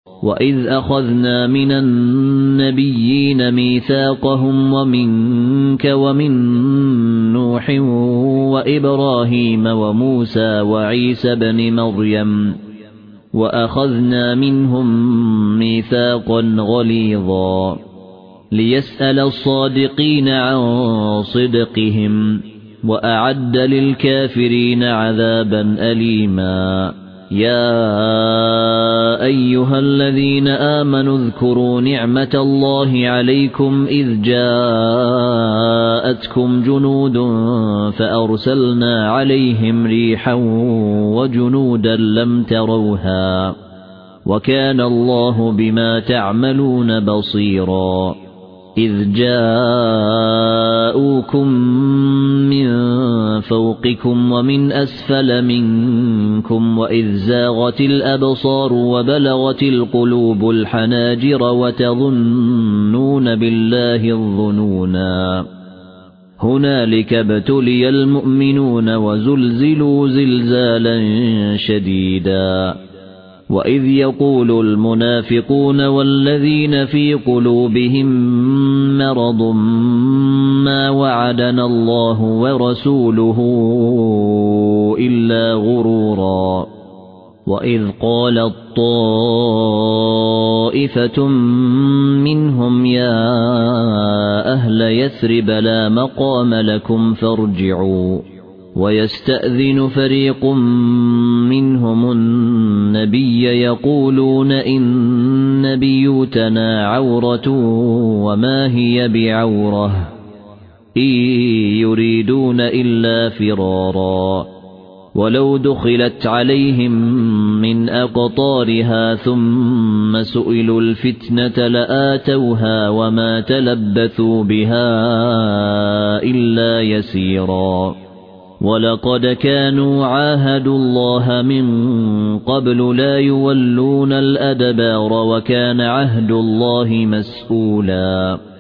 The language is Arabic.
وإذ أخذنا من النبيين ميثاقهم ومنك ومن نوح وإبراهيم وموسى وعيسى بن مريم وأخذنا منهم ميثاقا غليظا ليسأل الصادقين عن صدقهم وأعد للكافرين عذابا أليما يا أيها الذين آمنوا اذكروا نعمة الله عليكم إذ جاءتكم جنود فأرسلنا عليهم ريحا وجنودا لم تروها وكان الله بما تعملون بصيرا إذ جاءوكم من فوقكم ومن أسفل منكم وإذ زاغت الأبصار وبلغت القلوب الحناجر وتظنون بالله الظنونا هنالك ابتلي المؤمنون وزلزلوا زلزالا شديدا وإذ يقول المنافقون والذين في قلوبهم مرض ما وعدنا الله ورسوله إلا غرورا وإذ قالت طائفة منهم يا أهل يثرب لا مقام لكم فارجعوا ويستأذن فريق منهم النبي يقولون إن بيوتنا عورة وما هي بعورة إن يريدون إلا فرارا ولو دخلت عليهم من أقطارها ثم سئلوا الفتنة لآتوها وما تلبثوا بها إلا يسيرا ولقد كانوا عاهدوا الله من قبل لا يولون الأدبار وكان عهد الله مسؤولا